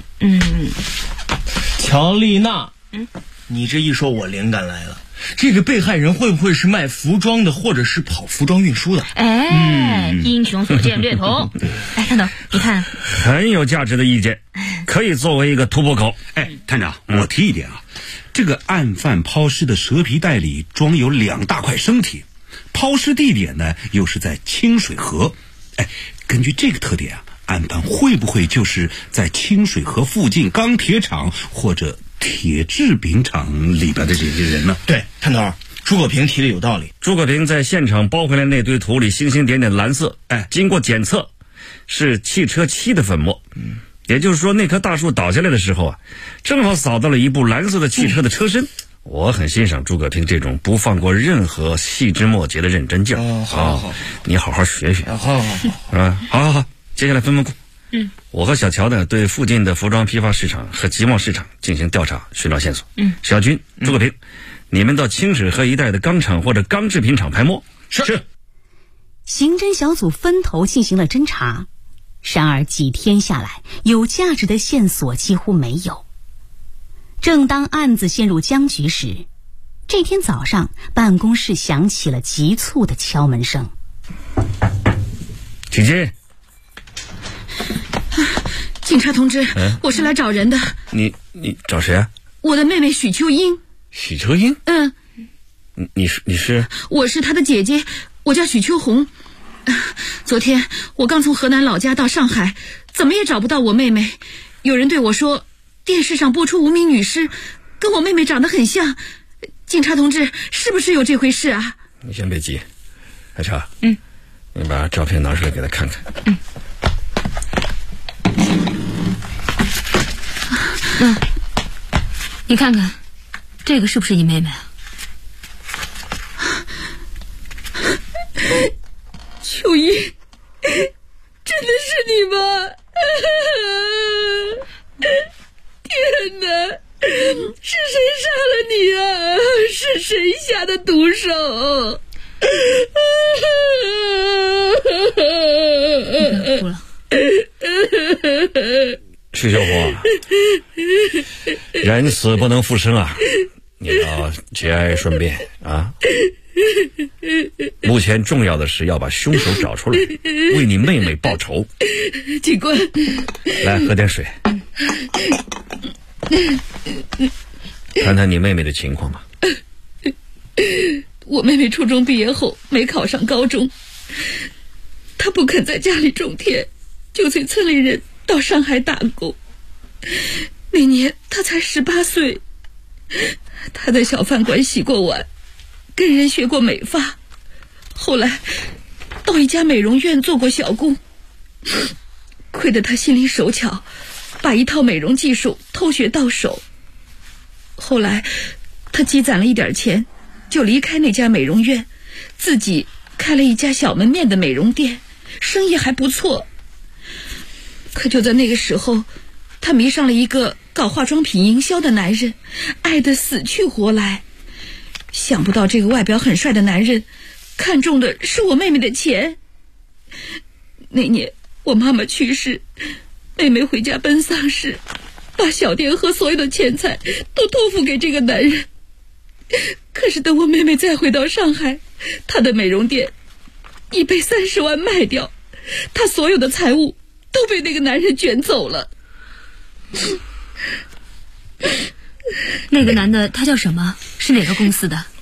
乔丽娜，你这一说我灵感来了，这个被害人会不会是卖服装的，或者是跑服装运输的？ 英雄所见略同。探长，你看， 很有价值的意见，可以作为一个突破口。 探长，我提一点这个案犯抛尸的蛇皮袋里装有2大块生铁，抛尸地点呢又是在清水河。根据这个特点案犯会不会就是在清水河附近钢铁厂或者铁制饼厂里边的这些人呢？ 对，探头，诸葛平提的有道理。 诸葛平在现场包回来那堆土里星星点点蓝色，经过检测是汽车漆的粉末。也就是说，那棵大树倒下来的时候啊，正好扫到了一部蓝色的汽车的车身。我很欣赏诸葛平这种不放过任何细枝末节的认真劲儿。好，你好好学学。好，是吧？好，接下来分工。我和小乔呢，对附近的服装批发市场和集贸市场进行调查，寻找线索。小军、诸葛平，你们到清水河一带的钢厂或者钢制品厂排摸。是。 刑侦小组分头进行了侦查，然而几天下来，有价值的线索几乎没有。正当案子陷入僵局时，这天早上办公室响起了急促的敲门声。 请进。 警察同志，我是来找人的。 你找谁啊？ 我的妹妹许秋英。 许秋英？你是？ 我是她的姐姐，我叫许秋红。昨天我刚从河南老家到上海，怎么也找不到我妹妹。有人对我说，电视上播出无名女尸，跟我妹妹长得很像。警察同志，是不是有这回事啊？ 你先别急，海潮。你把照片拿出来给他看看。 你看看，这个是不是你妹妹啊？ 秋英，真的是你吗？天哪，是谁杀了你啊？是谁下的毒手？ 你别哭了。 许小红，人死不能复生啊！你要节哀顺变啊！目前重要的是要把凶手找出来，为你妹妹报仇。 警官， 来喝点水，谈谈你妹妹的情况吧。 我妹妹初中毕业后没考上高中，她不肯在家里种田，就随村里人到上海打工。那年她才18岁，她在小饭馆洗过碗，跟人学过美发，后来到一家美容院做过小工，亏得她心灵手巧，把一套美容技术偷学到手。后来她积攒了一点钱，就离开那家美容院，自己开了一家小门面的美容店，生意还不错。可就在那个时候，她迷上了一个搞化妆品营销的男人，爱得死去活来。想不到这个外表很帅的男人看中的是我妹妹的钱。那年我妈妈去世，妹妹回家奔丧时，把小店和所有的钱财都托付给这个男人。可是等我妹妹再回到上海，她的美容店已被30万卖掉，她所有的财物都被那个男人卷走了。 那个男的他叫什么？是哪个公司的？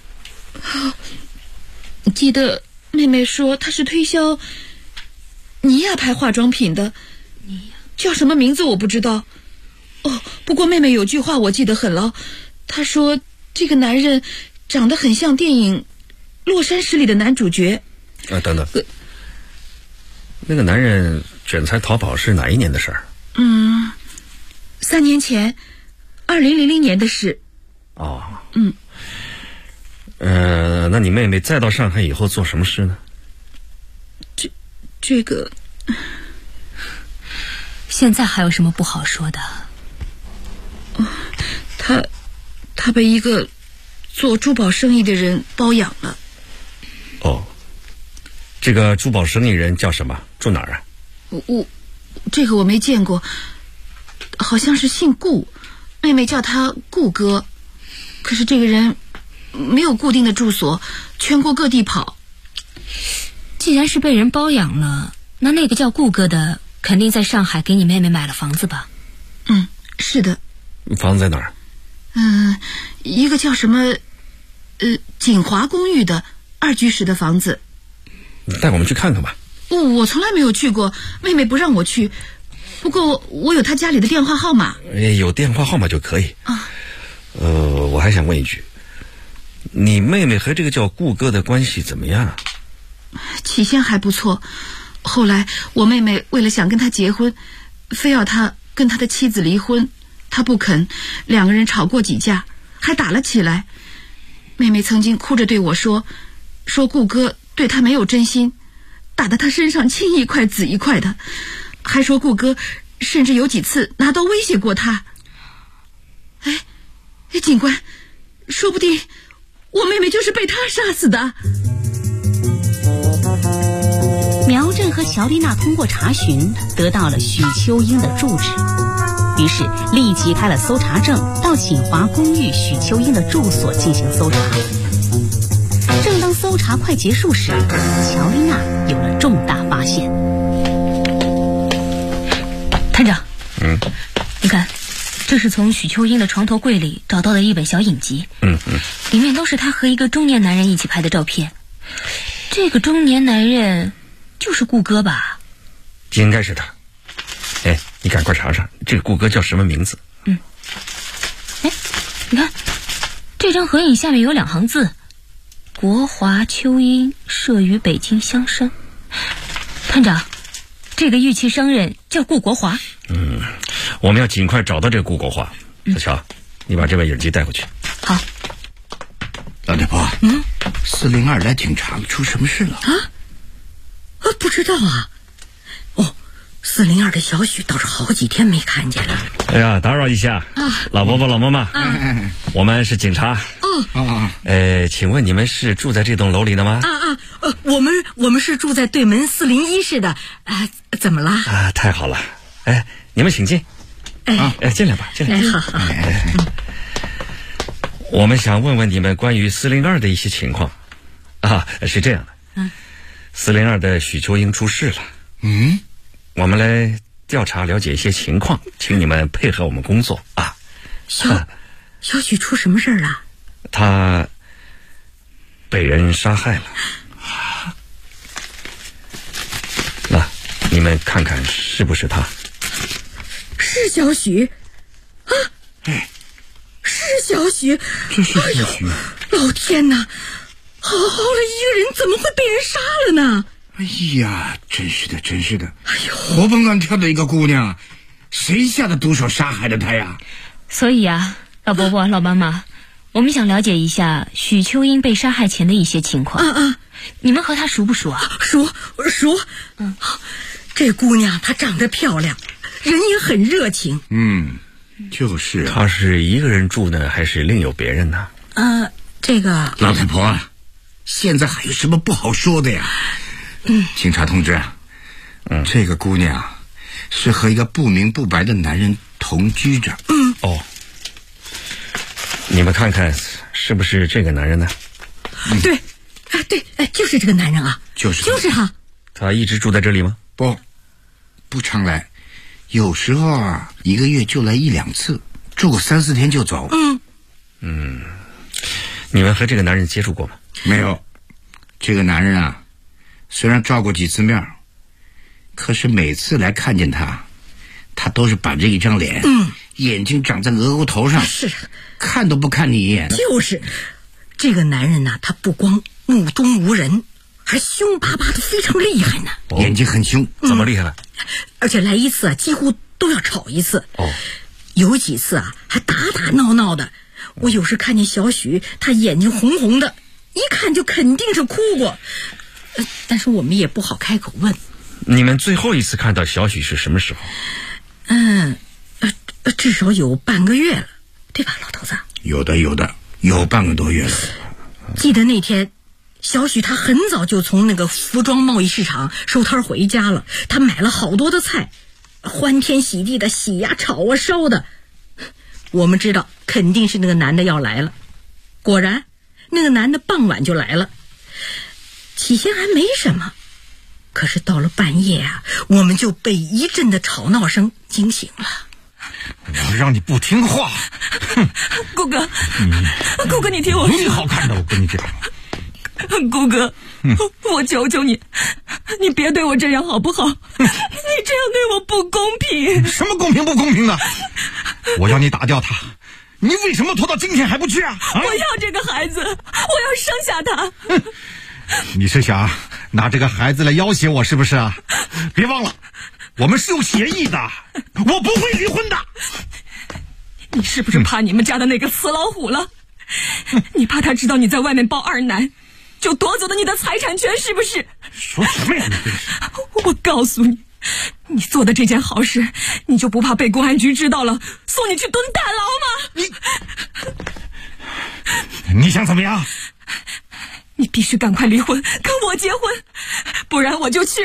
记得妹妹说他是推销尼亚牌化妆品的，叫什么名字我不知道。不过妹妹有句话我记得很牢，她说这个男人长得很像电影《洛杉矶》里的男主角。 等等，那个男人卷财逃跑是哪一年的事儿 ？3年前，2000年的事。 那你妹妹再到上海以后做什么事呢？ 这个现在还有什么不好说的？ 他被一个做珠宝生意的人包养了。 这个珠宝生意人叫什么？住哪儿啊？ 这个我没见过，好像是姓顾，妹妹叫他顾哥。可是这个人没有固定的住所，全国各地跑。 既然是被人包养了，那个叫顾哥的肯定在上海给你妹妹买了房子吧？ 是的。 房子在哪儿？ 一个叫什么锦华公寓的2居室的房子。 带我们去看看吧。 我从来没有去过，妹妹不让我去。不过我有她家里的电话号码。 有电话号码就可以啊。我还想问一句，你妹妹和这个叫顾哥的关系怎么样？ 起先还不错，后来我妹妹为了想跟他结婚，非要他跟他的妻子离婚，他不肯，两个人吵过几架，还打了起来。妹妹曾经哭着对我说顾哥对他没有真心，打得他身上青一块紫一块的，还说顾哥甚至有几次拿刀威胁过他。警官，说不定我妹妹就是被他杀死的。 苗振和乔丽娜通过查询得到了许秋英的住址，于是立即开了搜查证，到锦华公寓许秋英的住所进行搜查。正当搜查快结束时，乔丽娜有了重大发现。 探长，你看，这是从许秋英的床头柜里找到的一本小影集，里面都是她和一个中年男人一起拍的照片。这个中年男人就是顾哥吧？ 应该是他。你赶快查查这个顾哥叫什么名字。 你看这张合影下面有2行字：国华秋英摄于北京香山。探长，这个玉器商人叫顾国华。 我们要尽快找到这个顾国华。小乔，你把这本影集带回去。 好。 老太婆，402来警察了，出什么事了？ 不知道啊。402的小许倒是好几天没看见了。 哎呀，打扰一下，老伯伯老妈妈，我们是警察。请问你们是住在这栋楼里的吗？ 我们是住在对门401室的。怎么了？ 太好了。你们请进。进来吧，进来。 好。 我们想问问你们关于402的一些情况。是这样的，402的许秋英出事了。我们来调查了解一些情况，请你们配合我们工作啊。 小许出什么事了？ 他被人杀害了。你们看看是不是他？ 是小许是小许。 这是小许。 老天哪，好好的一个人怎么会被人杀了呢？ 哎呀，真是的！活蹦乱跳的一个姑娘，谁下的毒手杀害的她呀？ 所以老伯伯老妈妈，我们想了解一下许秋英被杀害前的一些情况。你们和她熟不熟啊？ 熟。这姑娘她长得漂亮，人也很热情。 就是啊。 她是一个人住呢，还是另有别人呢？ 这个老太婆，现在还有什么不好说的呀？警察同志，这个姑娘是和一个不明不白的男人同居着。 你们看看是不是这个男人呢？ 对，就是这个男人啊。就是他。 他一直住在这里吗？ 不常来，有时候一个月就来1-2次，住个3-4天就走。 你们和这个男人接触过吗？ 没有。这个男人虽然照过几次面，可是每次来看见他都是板着一张脸，眼睛长在额头上， 是看都不看你一眼。 就是这个男人他不光目中无人，还凶巴巴的，非常厉害呢。 眼睛很凶。 怎么厉害了？ 而且来一次几乎都要吵一次。有几次还打打闹闹的。我有时看见小许，他眼睛红红的，一看就肯定是哭过。但是我们也不好开口问。 你们最后一次看到小许是什么时候？ 至少有半个月了，对吧，老头子？ 有半个多月了。 记得那天小许他很早就从那个服装贸易市场收摊回家了，他买了好多的菜，欢天喜地的洗炒烧的。我们知道肯定是那个男的要来了，果然那个男的傍晚就来了。起先还没什么，可是到了半夜我们就被一阵的吵闹声惊醒了。 我让你不听话。 顾哥，你听我说。 你好看的，我跟你讲， 顾哥，我求求你，你别对我这样好不好？你这样对我不公平。 什么公平不公平的？我要你打掉他，你为什么拖到今天还不去啊？ 我要这个孩子，我要生下他。 你是想拿这个孩子来要挟我是不是啊？别忘了，我们是有协议的，我不会离婚的。 你是不是怕你们家的那个死老虎了？你怕他知道你在外面抱二男，就夺走了你的财产权，是不是？ 说什么呀你这是？ 我告诉你，你做的这件好事，你就不怕被公安局知道了，送你去蹲大牢吗？ 你想怎么样？ 你必须赶快离婚，跟我结婚，不然我就去。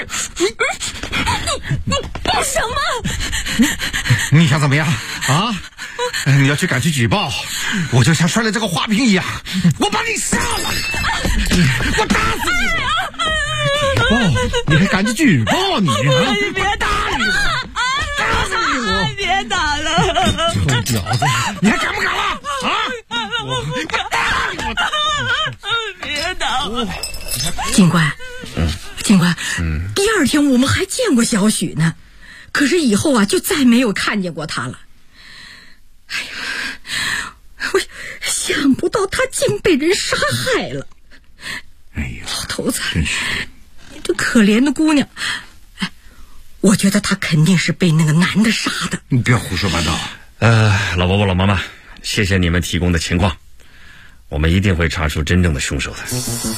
干什么？ 你想怎么样啊？你要去赶去举报，我就像摔了这个花瓶一样，我把你杀了，我打死你！举报？你还赶去举报你？ 你别打了！打死我！别打了！ 臭婊子，你还敢不敢了？啊！我打你！ 别打我！ 警官，警官，第二天我们还见过小许呢，可是以后啊就再没有看见过他了。哎呀，我想不到他竟被人杀害了。 哎呀， 老头子， 真是你这可怜的姑娘，哎，我觉得他肯定是被那个男的杀的。 你不要胡说八道。 老伯伯老妈妈，谢谢你们提供的情况，我们一定会查出真正的凶手的。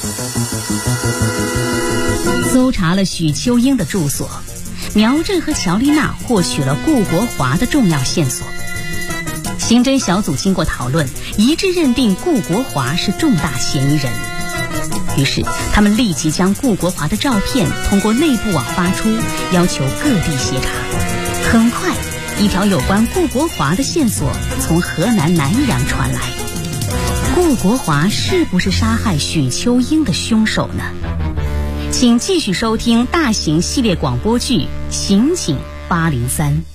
搜查了许秋英的住所，苗振和乔丽娜获取了顾国华的重要线索。刑侦小组经过讨论，一致认定顾国华是重大嫌疑人。于是他们立即将顾国华的照片通过内部网发出，要求各地协查。很快，一条有关顾国华的线索从河南南阳传来。顾国华是不是杀害许秋英的凶手呢？请继续收听大型系列广播剧《刑警803》。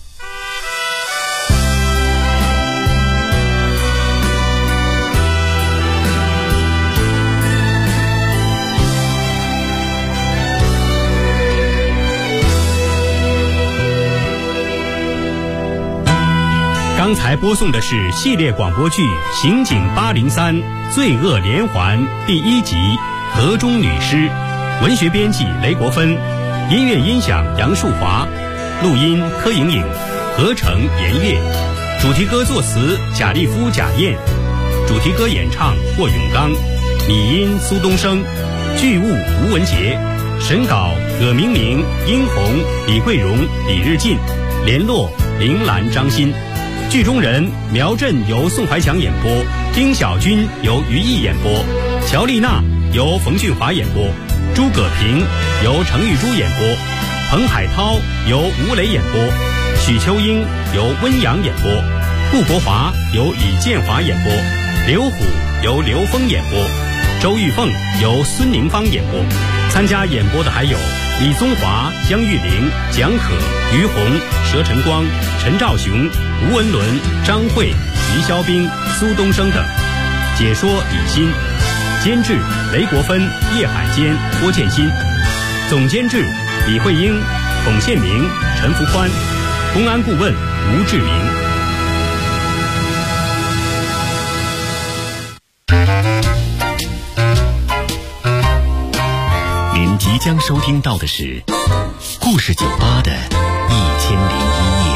刚才播送的是系列广播剧《刑警803罪恶连环》第1集《河中女尸》，文学编辑雷国芬，音乐音响杨树华，录音柯莹莹，合成严月，主题歌作词贾立夫、贾燕，主题歌演唱霍永刚，拟音苏东升，剧务吴文杰，审稿葛明明、殷红、李桂荣、李日进，联络林兰、张欣。剧中人苗振由宋怀强演播，丁小军由于毅演播，乔丽娜由冯俊华演播，朱葛平由程玉珠演播，彭海涛由吴磊演播，许秋英由温阳演播，顾国华由李建华演播，刘虎由刘峰演播，周玉凤由孙宁芳演播。参加演播的还有李宗华、江玉玲、蒋可、于红、佘晨光、陈兆雄、吴文伦、张慧、于肖兵、苏东升等。解说李欣，监制雷国芬、叶海坚、郭建新，总监制李慧英、孔宪明、陈福宽，公安顾问吴志明。 您即将收听到的是故事酒吧的1001夜。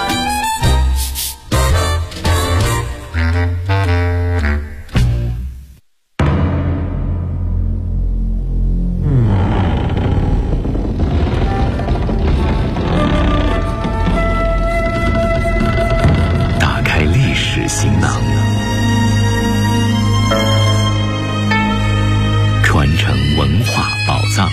打开历史行囊，传承文化宝藏。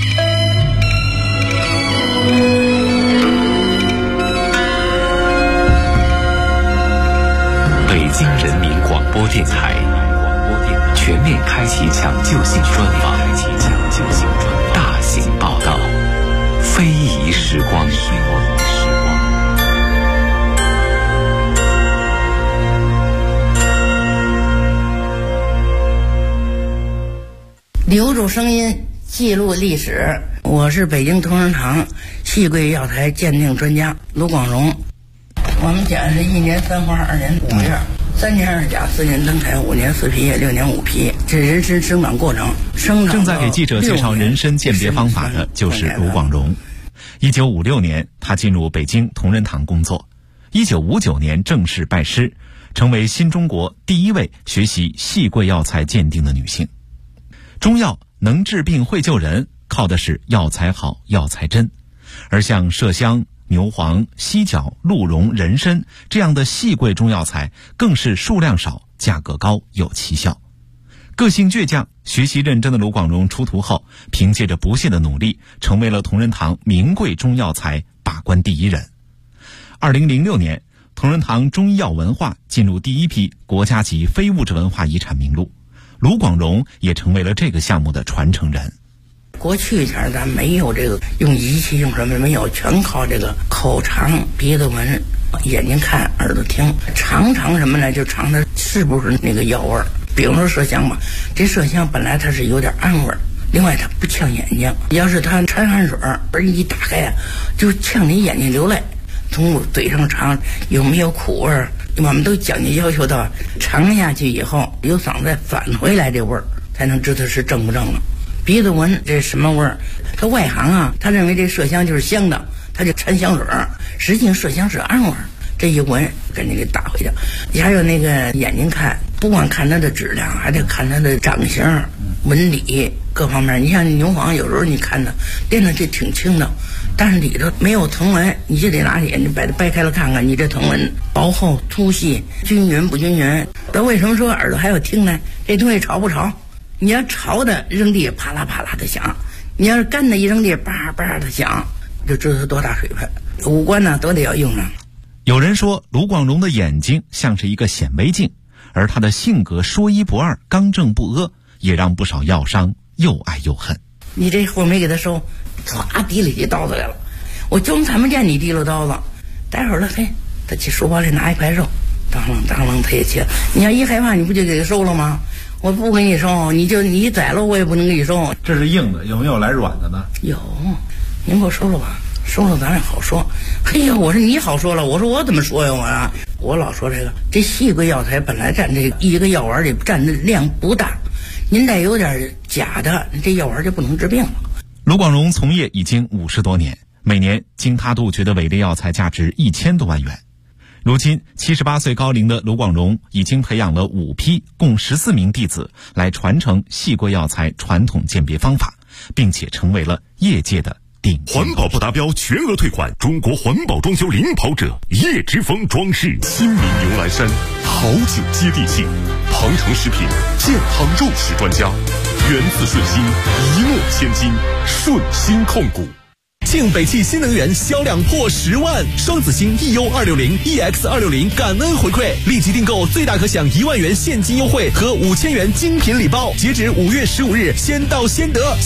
北京人民广播电台全面开启抢救性专访，大型报道，非遗时光。 留住声音，记录历史。我是北京同仁堂细桂药材鉴定专家卢广荣。我们讲是1年3花2年5叶，3年2甲4年灯台5年4皮叶6年5皮，这人参生长过程。 正在给记者介绍人参鉴别方法的就是卢广荣。1956年，他进入北京同仁堂工作。1959年正式拜师，成为新中国第一位学习细桂药材鉴定的女性。中药能治病会救人，靠的是药材好、药材真。而像麝香、牛黄、犀角、鹿茸、人参这样的细桂中药材，更是数量少、价格高、有奇效。个性倔强、学习认真的卢广荣出徒后，凭借着不懈的努力，成为了同仁堂名贵中药材把关第一人。2006年，同仁堂中医药文化进入第一批国家级非物质文化遗产名录，卢广荣也成为了这个项目的传承人。 过去前咱没有这个用仪器用什么没有，全靠这个口尝、鼻子闻、眼睛看、耳朵听，尝什么呢？就尝它是不是那个药味儿。比如说麝香吧，这麝香本来它是有点氨味儿，另外它不呛眼睛，要是它掺汗水而一打开啊，就呛你眼睛流泪。从嘴上尝有没有苦味儿，我们都讲究要求到尝下去以后由嗓子再返回来这味儿，才能知道是正不正了。鼻子闻这什么味儿？他外行啊，他认为这麝香就是香的，他就掺香水，实际上麝香是氨味儿。这一闻给你给打回去。还有那个眼睛看，不光看它的质量，还得看它的长相、纹理各方面。你像牛黄，有时候你看它练的就挺轻的，但是里头没有藤纹，你就得拿眼睛把它掰开了看看，你这藤纹薄厚、粗细、均匀不均匀。那为什么说耳朵还要听呢？这东西潮不潮？你要潮的扔地啪啦啪啦的响，你要是干的一扔地叭叭的响，就知道它多大水分。五官呢都得要用上。 有人说卢广荣的眼睛像是一个显微镜，而他的性格说一不二、刚正不阿，也让不少药商又爱又恨。 你这货没给他收，唰提里起刀子来了，我就看不见你提溜刀子，待会儿了，嘿，他去书包里拿一块肉，当啷他也切。你要一害怕，你不就给他收了吗？我不给你收，你宰了我也不能给你收。 这是硬的，有没有来软的呢？ 有，您给我收了吧。收了咱也好说。嘿呀，我说你好说了，我说我怎么说呀？我老说这细桂药材本来占这一个药丸里占的量不大，您再有点假的，这药丸就不能治病了。 卢广荣从业已经50多年，每年经他杜绝的伪劣药材价值1000多万元。如今78岁高龄的卢广荣已经培养了5批共14名弟子来传承细桂药材传统鉴别方法，并且成为了业界的环保不达标全额退款，中国环保装修领跑者叶之峰装饰。新民牛栏山，好酒接地气，庞城食品健康肉食专家，源自顺心，一诺千金，顺心控股。 庆北汽新能源销量破10万，双子星 EU260、EX260感恩回馈，立即订购最大可享1万元现金优惠和5000元精品礼包，截止5月15日，先到先得。